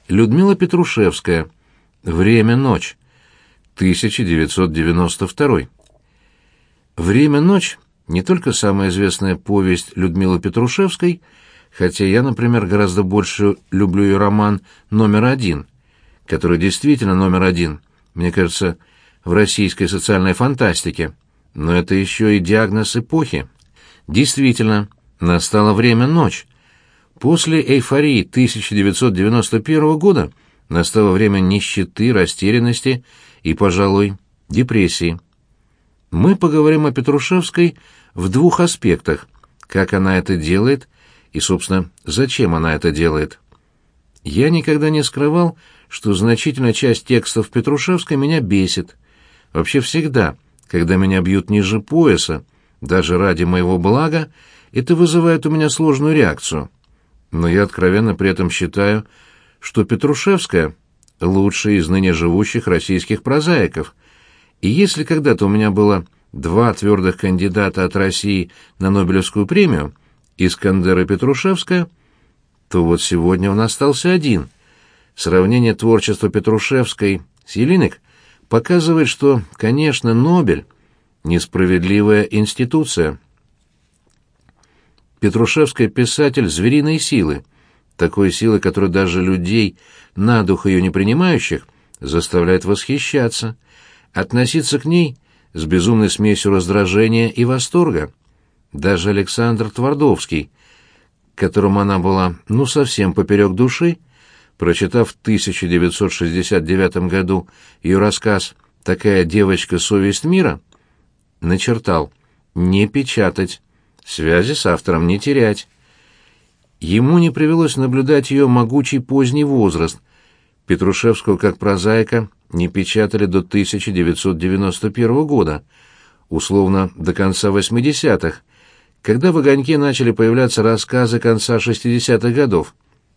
Людмила Петрушевская. Время ночь. 1992. Время ночь не только самая известная повесть Людмилы Петрушевской, хотя я, например, гораздо больше люблю ее роман «Номер один», который действительно номер один, мне кажется, в российской социальной фантастике, но это еще и диагноз эпохи. Действительно, настало время ночь. После эйфории 1991 года настало время нищеты, растерянности и, пожалуй, депрессии. Мы поговорим о Петрушевской в двух аспектах: как она это делает и, собственно, зачем она это делает. Я никогда не скрывал, что значительная часть текстов Петрушевской меня бесит. Вообще всегда, когда меня бьют ниже пояса, даже ради моего блага, это вызывает у меня сложную реакцию. Но я откровенно при этом считаю, что Петрушевская — лучшая из ныне живущих российских прозаиков. И если когда-то у меня было два твердых кандидата от России на Нобелевскую премию, Искандер и Петрушевская, то вот сегодня он остался один. Сравнение творчества Петрушевской с Елинек показывает, что, конечно, Нобель — несправедливая институция. Петрушевская писатель звериной силы, такой силы, которая даже людей, на дух ее не принимающих, заставляет восхищаться, относиться к ней с безумной смесью раздражения и восторга. Даже Александр Твардовский, которому она была совсем поперек души, прочитав в 1969 году ее рассказ «Такая девочка, совесть мира», начертал: «Не печатать, связи с автором не терять». Ему не привелось наблюдать ее могучий поздний возраст. Петрушевскую как прозаика не печатали до 1991 года, условно до конца 80-х, когда в «Огоньке» начали появляться рассказы конца 60-х годов.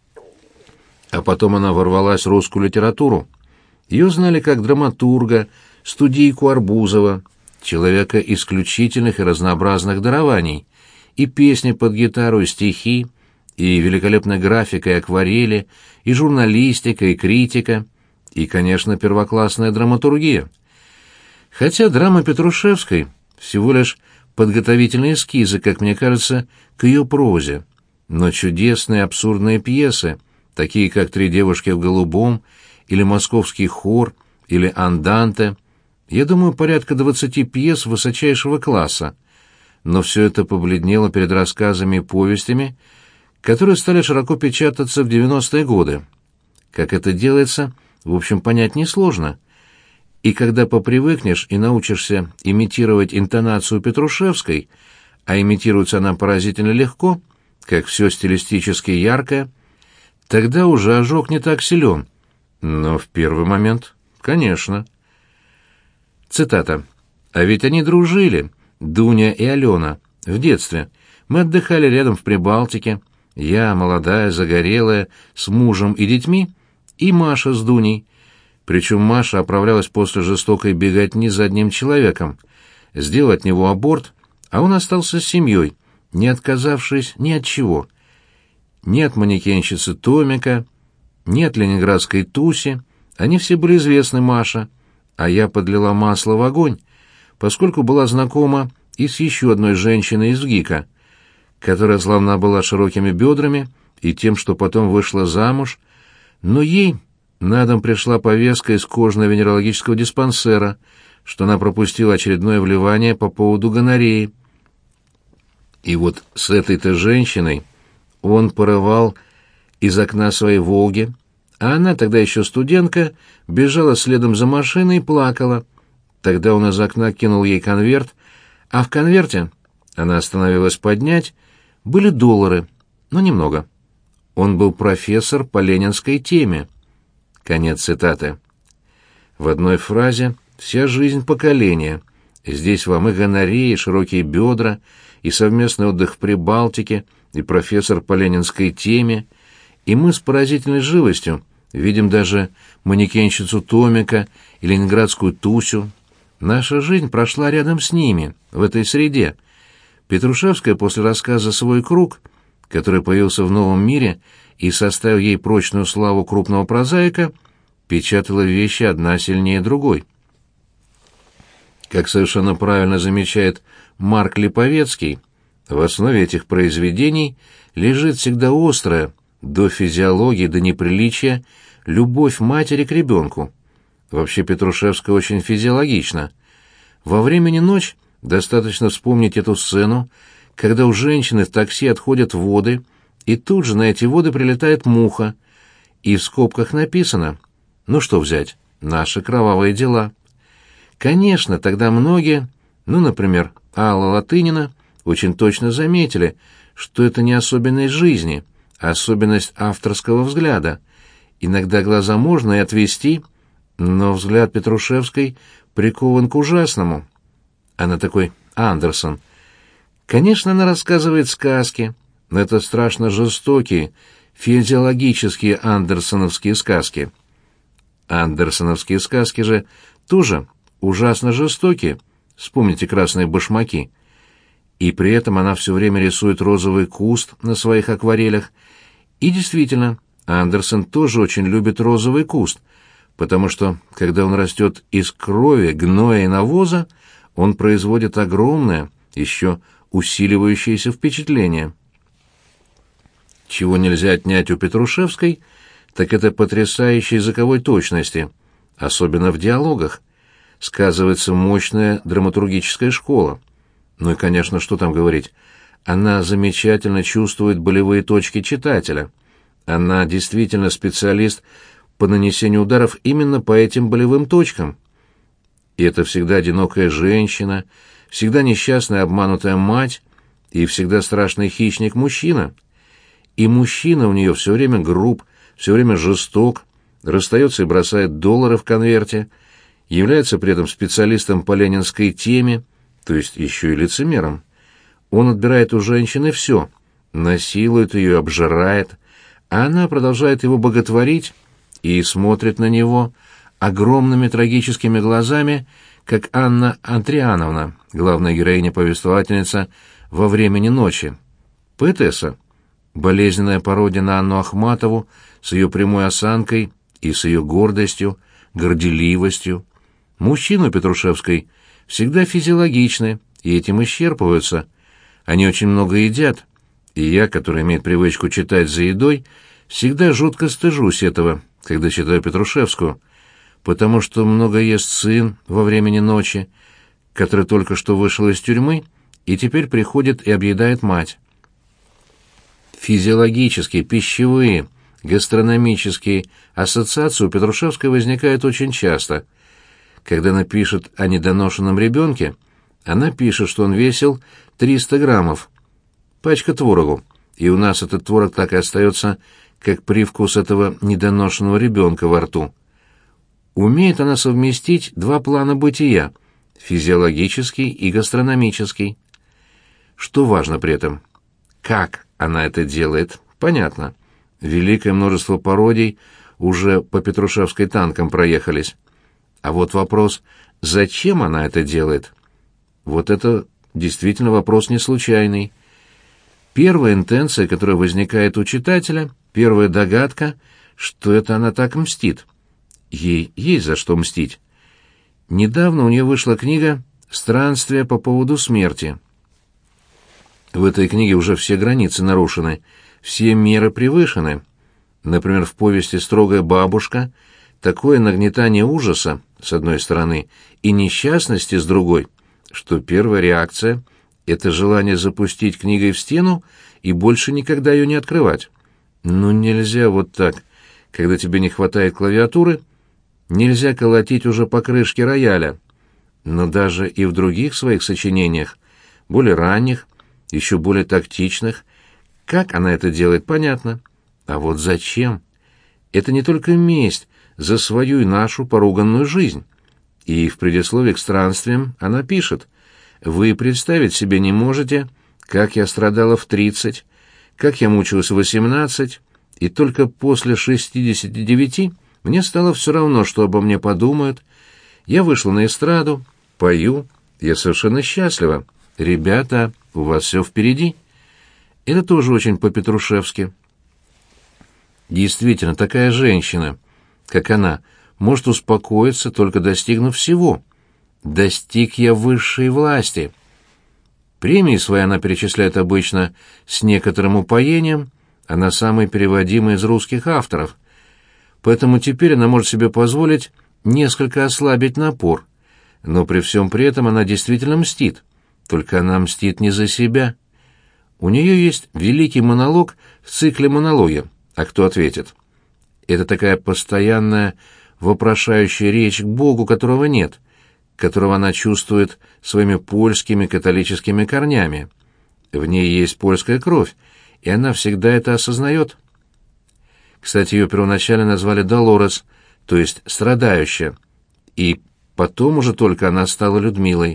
А потом она ворвалась в русскую литературу. Ее знали как драматурга, студийку Арбузова, человека исключительных и разнообразных дарований, и песни под гитару, и стихи, и великолепная графика, и акварели, и журналистика, и критика, и, конечно, первоклассная драматургия. Хотя драма Петрушевской всего лишь подготовительные эскизы, как мне кажется, к ее прозе, но чудесные абсурдные пьесы, такие как «Три девушки в голубом», или «Московский хор», или «Анданте», я думаю, порядка 20 пьес высочайшего класса, но все это побледнело перед рассказами и повестями, которые стали широко печататься в 90-е годы. Как это делается, в общем, понять несложно. И когда попривыкнешь и научишься имитировать интонацию Петрушевской, а имитируется она поразительно легко, как все стилистически яркое, тогда уже ожог не так силен. Но в первый момент, конечно. Цитата. «А ведь они дружили, Дуня и Алена, в детстве. Мы отдыхали рядом в Прибалтике. Я, молодая, загорелая, с мужем и детьми, и Маша с Дуней. Причем Маша оправлялась после жестокой беготни за одним человеком, сделал от него аборт, а он остался с семьей, не отказавшись ни от чего. Ни от манекенщицы Томика, ни от ленинградской Туси, они все были известны Маше, а я подлила масло в огонь, поскольку была знакома и с еще одной женщиной из ГИКа, которая славна была широкими бедрами и тем, что потом вышла замуж, но ей на дом пришла повестка из кожно-венерологического диспансера, что она пропустила очередное вливание по поводу гонореи. И вот с этой-то женщиной он порывал из окна своей «Волги», а она, тогда еще студентка, бежала следом за машиной и плакала. Тогда он из окна кинул ей конверт, а в конверте, она остановилась поднять, были доллары, но немного. Он был профессор по ленинской теме. Конец цитаты. В одной фразе вся жизнь поколения. Здесь вам и гонорея, и широкие бедра, и совместный отдых в Прибалтике, и профессор по ленинской теме, и мы с поразительной живостью видим даже манекенщицу Томика и ленинградскую Тусю. Наша жизнь прошла рядом с ними, в этой среде. Петрушевская после рассказа «Свой круг», который появился в «Новом мире» и составил ей прочную славу крупного прозаика, печатала вещи одна сильнее другой. Как совершенно правильно замечает Марк Липовецкий, в основе этих произведений лежит всегда острая, до физиологии, до неприличия, любовь матери к ребенку. Вообще Петрушевская очень физиологична. Во «Времени ночь» достаточно вспомнить эту сцену, когда у женщины в такси отходят воды, и тут же на эти воды прилетает муха, и в скобках написано «Ну что взять? Наши кровавые дела». Конечно, тогда многие, например, Алла Латынина, очень точно заметили, что это не особенность жизни, а особенность авторского взгляда. Иногда глаза можно и отвести, но взгляд Петрушевской прикован к ужасному. Она такой Андерсон. Конечно, она рассказывает сказки, но это страшно жестокие, физиологические андерсоновские сказки. Андерсоновские сказки же тоже ужасно жестокие. Вспомните «Красные башмаки». И при этом она все время рисует розовый куст на своих акварелях. И действительно, Андерсон тоже очень любит розовый куст, потому что, когда он растет из крови, гноя и навоза, он производит огромное, еще усиливающееся впечатление. Чего нельзя отнять у Петрушевской, так это потрясающей языковой точности, особенно в диалогах. Сказывается мощная драматургическая школа. Ну и, конечно, что там говорить, она замечательно чувствует болевые точки читателя. Она действительно специалист по нанесению ударов именно по этим болевым точкам. И это всегда одинокая женщина, всегда несчастная обманутая мать и всегда страшный хищник-мужчина. И мужчина у нее все время груб, все время жесток, расстается и бросает доллары в конверте, является при этом специалистом по ленинской теме, то есть еще и лицемером. Он отбирает у женщины все, насилует ее, обжирает, а она продолжает его боготворить и смотрит на него огромными трагическими глазами, как Анна Андриановна, главная героиня-повествовательница во «Времени ночи». Поэтесса, болезненная пародия на Анну Ахматову с ее прямой осанкой и с ее гордостью, горделивостью. Мужчины у Петрушевской всегда физиологичны, и этим исчерпываются. Они очень много едят, и я, который имеет привычку читать за едой, всегда жутко стыжусь этого, когда читаю Петрушевскую, потому что много ест сын во «Времени ночи», который только что вышел из тюрьмы и теперь приходит и объедает мать. Физиологические, пищевые, гастрономические ассоциации у Петрушевской возникают очень часто. Когда она пишет о недоношенном ребенке, она пишет, что он весил 300 граммов. Пачка творогу. И у нас этот творог так и остается, как привкус этого недоношенного ребенка во рту. Умеет она совместить два плана бытия – физиологический и гастрономический. Что важно при этом? Как она это делает? Понятно. Великое множество пародий уже по Петрушевской танкам проехались. А вот вопрос, зачем она это делает? Вот это действительно вопрос не случайный. Первая интенция, которая возникает у читателя, первая догадка, что это она так мстит. Ей есть за что мстить. Недавно у нее вышла книга «Странствия по поводу смерти». В этой книге уже все границы нарушены, все меры превышены. Например, в повести «Строгая бабушка» такое нагнетание ужаса, с одной стороны, и несчастности, с другой, что первая реакция — это желание запустить книгой в стену и больше никогда ее не открывать. Ну нельзя вот так, когда тебе не хватает клавиатуры, нельзя колотить уже по крышке рояля. Но даже и в других своих сочинениях, более ранних, еще более тактичных, как она это делает, понятно. А вот зачем? Это не только месть за свою и нашу поруганную жизнь. И в предисловии к «Странствиям» она пишет: «Вы представить себе не можете, как я страдала в 30, как я мучилась в 18, и только после 69 мне стало все равно, что обо мне подумают. Я вышла на эстраду, пою, я совершенно счастлива. Ребята, у вас все впереди». Это тоже очень по-петрушевски. Действительно, такая женщина, как она, может успокоиться, только достигнув всего. Достиг я высшей власти. Премии свои она перечисляет обычно с некоторым упоением, она самый переводимый из русских авторов. Поэтому теперь она может себе позволить несколько ослабить напор. Но при всем при этом она действительно мстит. Только она мстит не за себя. У нее есть великий монолог в цикле монологи. А кто ответит? Это такая постоянная вопрошающая речь к Богу, которого нет, которого она чувствует своими польскими католическими корнями. В ней есть польская кровь, и она всегда это осознает. Кстати, ее первоначально назвали Долорес, то есть страдающая, и потом уже только она стала Людмилой.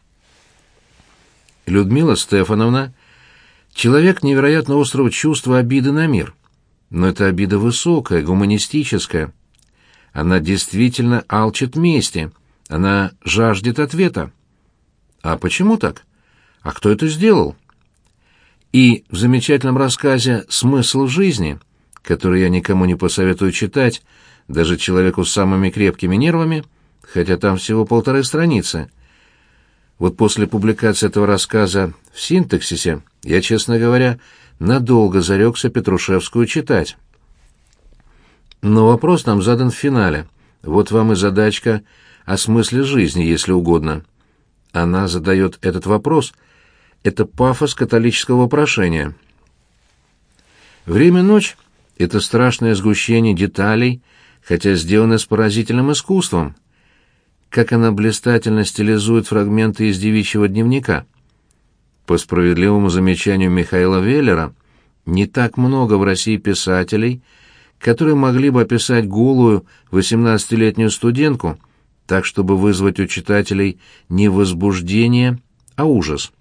Людмила Стефановна — человек невероятно острого чувства обиды на мир. Но это обида высокая, гуманистическая. Она действительно алчит мести, она жаждет ответа. А почему так? А кто это сделал? И в замечательном рассказе «Смысл жизни», который я никому не посоветую читать, даже человеку с самыми крепкими нервами, хотя там всего 1,5 страницы. Вот после публикации этого рассказа в «Синтаксисе» я, честно говоря, надолго зарекся Петрушевскую читать. Но вопрос нам задан в финале. Вот вам и задачка о смысле жизни, если угодно. Она задает этот вопрос. Это пафос католического вопрошения. «Время-ночь» — это страшное сгущение деталей, хотя сделано с поразительным искусством. Как она блистательно стилизует фрагменты из девичьего дневника. По справедливому замечанию Михаила Веллера, не так много в России писателей, которые могли бы описать голую 18-летнюю студентку так, чтобы вызвать у читателей не возбуждение, а ужас.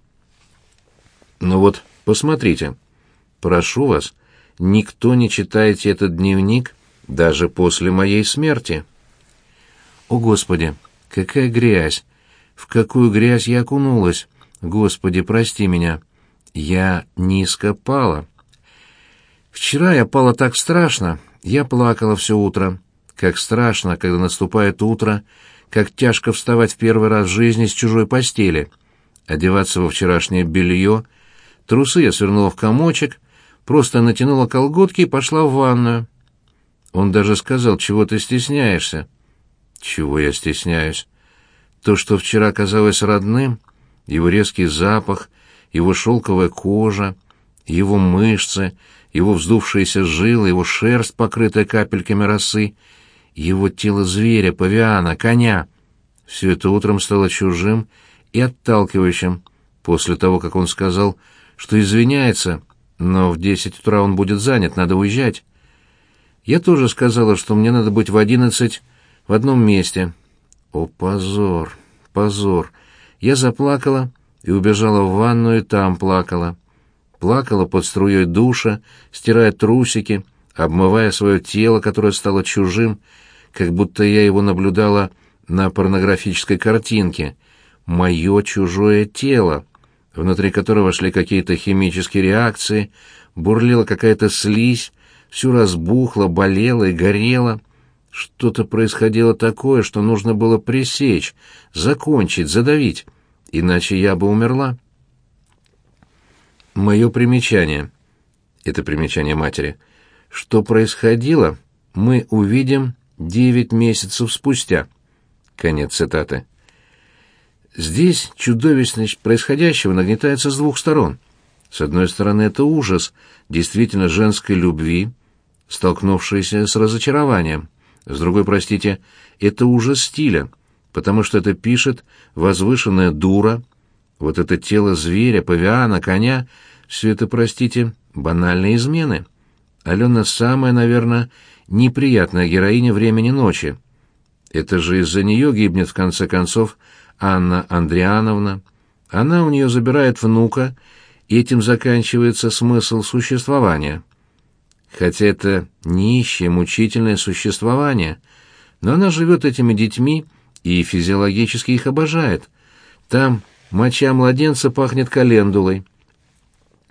Ну вот, посмотрите. Прошу вас, никто не читайте этот дневник даже после моей смерти. О, Господи, какая грязь! В какую грязь я окунулась! Господи, прости меня! Я низко пала. Вчера я пала так страшно, я плакала все утро. Как страшно, когда наступает утро, как тяжко вставать в первый раз в жизни с чужой постели, одеваться во вчерашнее белье. Трусы я свернула в комочек, просто натянула колготки и пошла в ванную. Он даже сказал: «Чего ты стесняешься?» Чего я стесняюсь? То, что вчера казалось родным, его резкий запах, его шелковая кожа, его мышцы, его вздувшиеся жилы, его шерсть, покрытая капельками росы, его тело зверя, павиана, коня. Все это утром стало чужим и отталкивающим, после того, как он сказал, что извиняется, но в 10 утра он будет занят, надо уезжать. Я тоже сказала, что мне надо быть в 11 в одном месте. О, позор, позор! Я заплакала и убежала в ванную, и там плакала. Плакала под струей душа, стирая трусики, обмывая свое тело, которое стало чужим, как будто я его наблюдала на порнографической картинке. Мое чужое тело, внутри которого шли какие-то химические реакции, бурлила какая-то слизь, всю разбухла, болела и горела. Что-то происходило такое, что нужно было пресечь, закончить, задавить, иначе я бы умерла. Мое примечание, это примечание матери, что происходило, мы увидим 9 месяцев спустя. Конец цитаты. Здесь чудовищность происходящего нагнетается с двух сторон. С одной стороны, это ужас действительно женской любви, столкнувшейся с разочарованием. С другой, простите, это ужас стиля, потому что это пишет возвышенная дура. Вот это тело зверя, павиана, коня — все это, простите, банальные измены. Алена самая, наверное, неприятная героиня «Времени ночи». Это же из-за нее гибнет, в конце концов, Анна Андриановна. Она у нее забирает внука, и этим заканчивается смысл существования. Хотя это нищее, мучительное существование, но она живет этими детьми и физиологически их обожает. Там моча младенца пахнет календулой.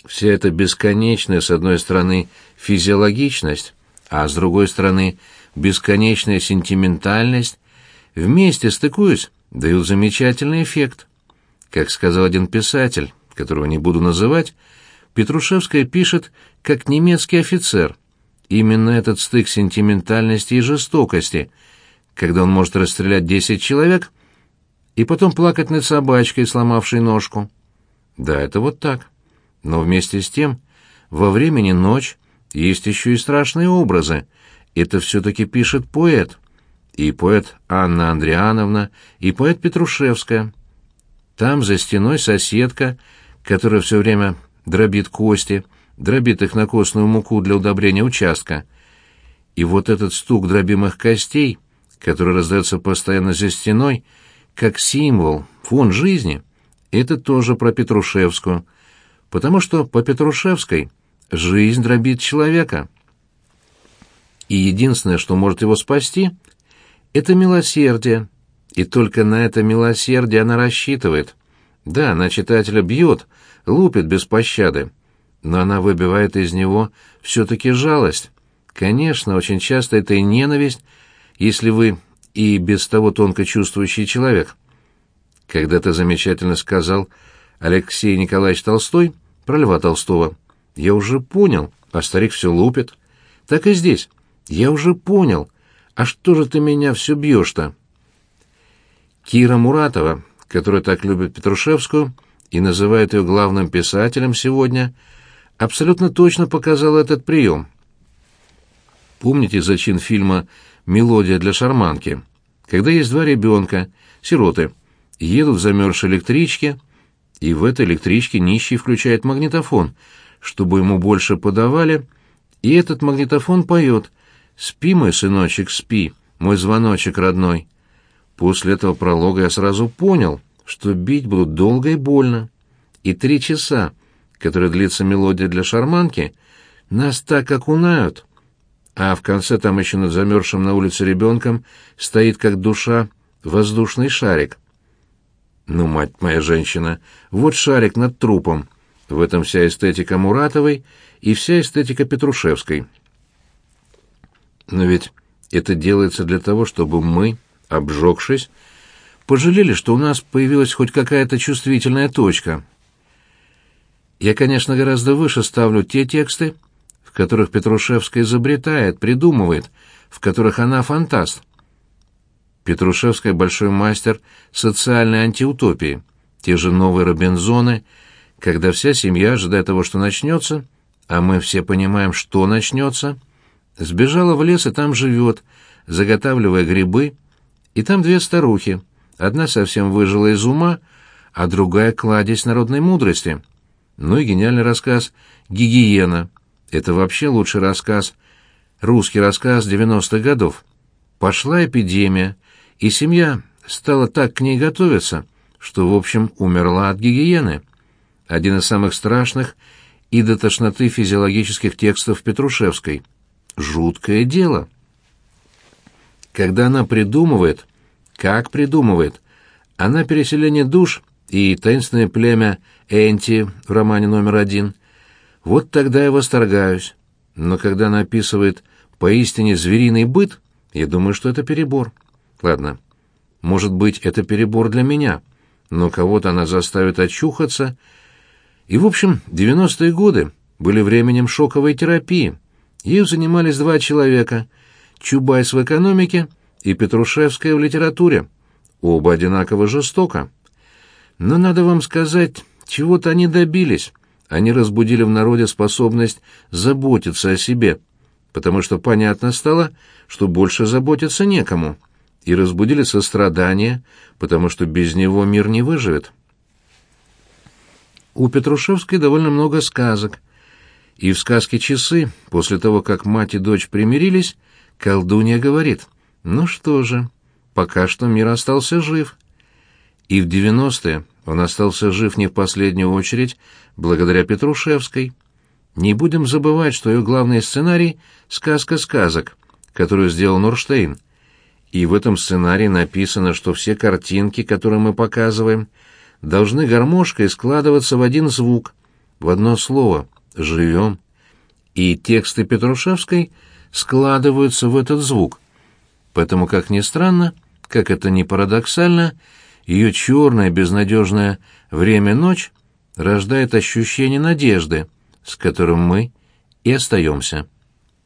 Вся эта бесконечная, с одной стороны, физиологичность, а с другой стороны, бесконечная сентиментальность, вместе стыкуясь, дают замечательный эффект. Как сказал один писатель, которого не буду называть, Петрушевская пишет как немецкий офицер. Именно этот стык сентиментальности и жестокости, когда он может расстрелять 10 человек и потом плакать над собачкой, сломавшей ножку. Да, это вот так. Но вместе с тем, во времени ночь есть еще и страшные образы. Это все-таки пишет поэт. И поэт Анна Андриановна, и поэт Петрушевская. Там за стеной соседка, которая все время дробит кости, дробит их на костную муку для удобрения участка. И вот этот стук дробимых костей, который раздается постоянно за стеной, как символ, фон жизни, это тоже про Петрушевскую, потому что по Петрушевской жизнь дробит человека. И единственное, что может его спасти, это милосердие, и только на это милосердие она рассчитывает. Да, она читателя бьет, лупит без пощады, но она выбивает из него все-таки жалость. Конечно, очень часто это и ненависть, если вы и без того тонко чувствующий человек. Когда-то замечательно сказал Алексей Николаевич Толстой про Льва Толстого: «Я уже понял, а старик все лупит». Так и здесь. Я уже понял. А что же ты меня все бьешь-то? Кира Муратова, которая так любит Петрушевскую и называет ее главным писателем сегодня, абсолютно точно показала этот прием. Помните зачин фильма «Мелодия для шарманки»? Когда есть два ребенка, сироты, едут в замерзшей электричке, и в этой электричке нищий включает магнитофон, чтобы ему больше подавали, и этот магнитофон поет: «Спи, мой сыночек, спи, мой звоночек родной». После этого пролога я сразу понял, что бить будут долго и больно. И 3 часа, которые длится мелодия для шарманки, нас так окунают. А в конце там еще над замерзшим на улице ребенком стоит, как душа, воздушный шарик. Ну, мать моя женщина, вот шарик над трупом. В этом вся эстетика Муратовой и вся эстетика Петрушевской. Но ведь это делается для того, чтобы мы, обжегшись, пожалели, что у нас появилась хоть какая-то чувствительная точка. Я, конечно, гораздо выше ставлю те тексты, в которых Петрушевская изобретает, придумывает, в которых она фантаст. Петрушевская — большой мастер социальной антиутопии, те же новые Робинзоны, когда вся семья ожидает того, что начнется, а мы все понимаем, что начнется. Сбежала в лес и там живет, заготавливая грибы, и там 2 старухи, одна совсем выжила из ума, а другая — кладезь народной мудрости. Ну и гениальный рассказ «Гигиена». Это вообще лучший рассказ, русский рассказ 90-х годов. Пошла эпидемия, и семья стала так к ней готовиться, что, в общем, умерла от гигиены. Один из самых страшных и до тошноты физиологических текстов Петрушевской. Жуткое дело. Когда она придумывает, как придумывает, она переселение душ и таинственное племя Энти в романе №1, вот тогда я восторгаюсь. Но когда она описывает поистине звериный быт, я думаю, что это перебор. Ладно, может быть, это перебор для меня, но кого-то она заставит очухаться. И, в общем, 90-е годы были временем шоковой терапии. Ею занимались 2 человека — Чубайс в экономике и Петрушевская в литературе. Оба одинаково жестоко. Но надо вам сказать, чего-то они добились. Они разбудили в народе способность заботиться о себе, потому что понятно стало, что больше заботиться некому, и разбудили сострадание, потому что без него мир не выживет. У Петрушевской довольно много сказок, и в сказке «Часы», после того, как мать и дочь примирились, колдунья говорит: «Ну что же, пока что мир остался жив». И в 90-е он остался жив не в последнюю очередь благодаря Петрушевской. Не будем забывать, что ее главный сценарий — «Сказка сказок», которую сделал Норштейн. И в этом сценарии написано, что все картинки, которые мы показываем, должны гармошкой складываться в один звук, в одно слово «живем». И тексты Петрушевской складываются в этот звук. Поэтому, как ни странно, как это ни парадоксально, ее черное безнадежное время-ночь рождает ощущение надежды, с которым мы и остаемся.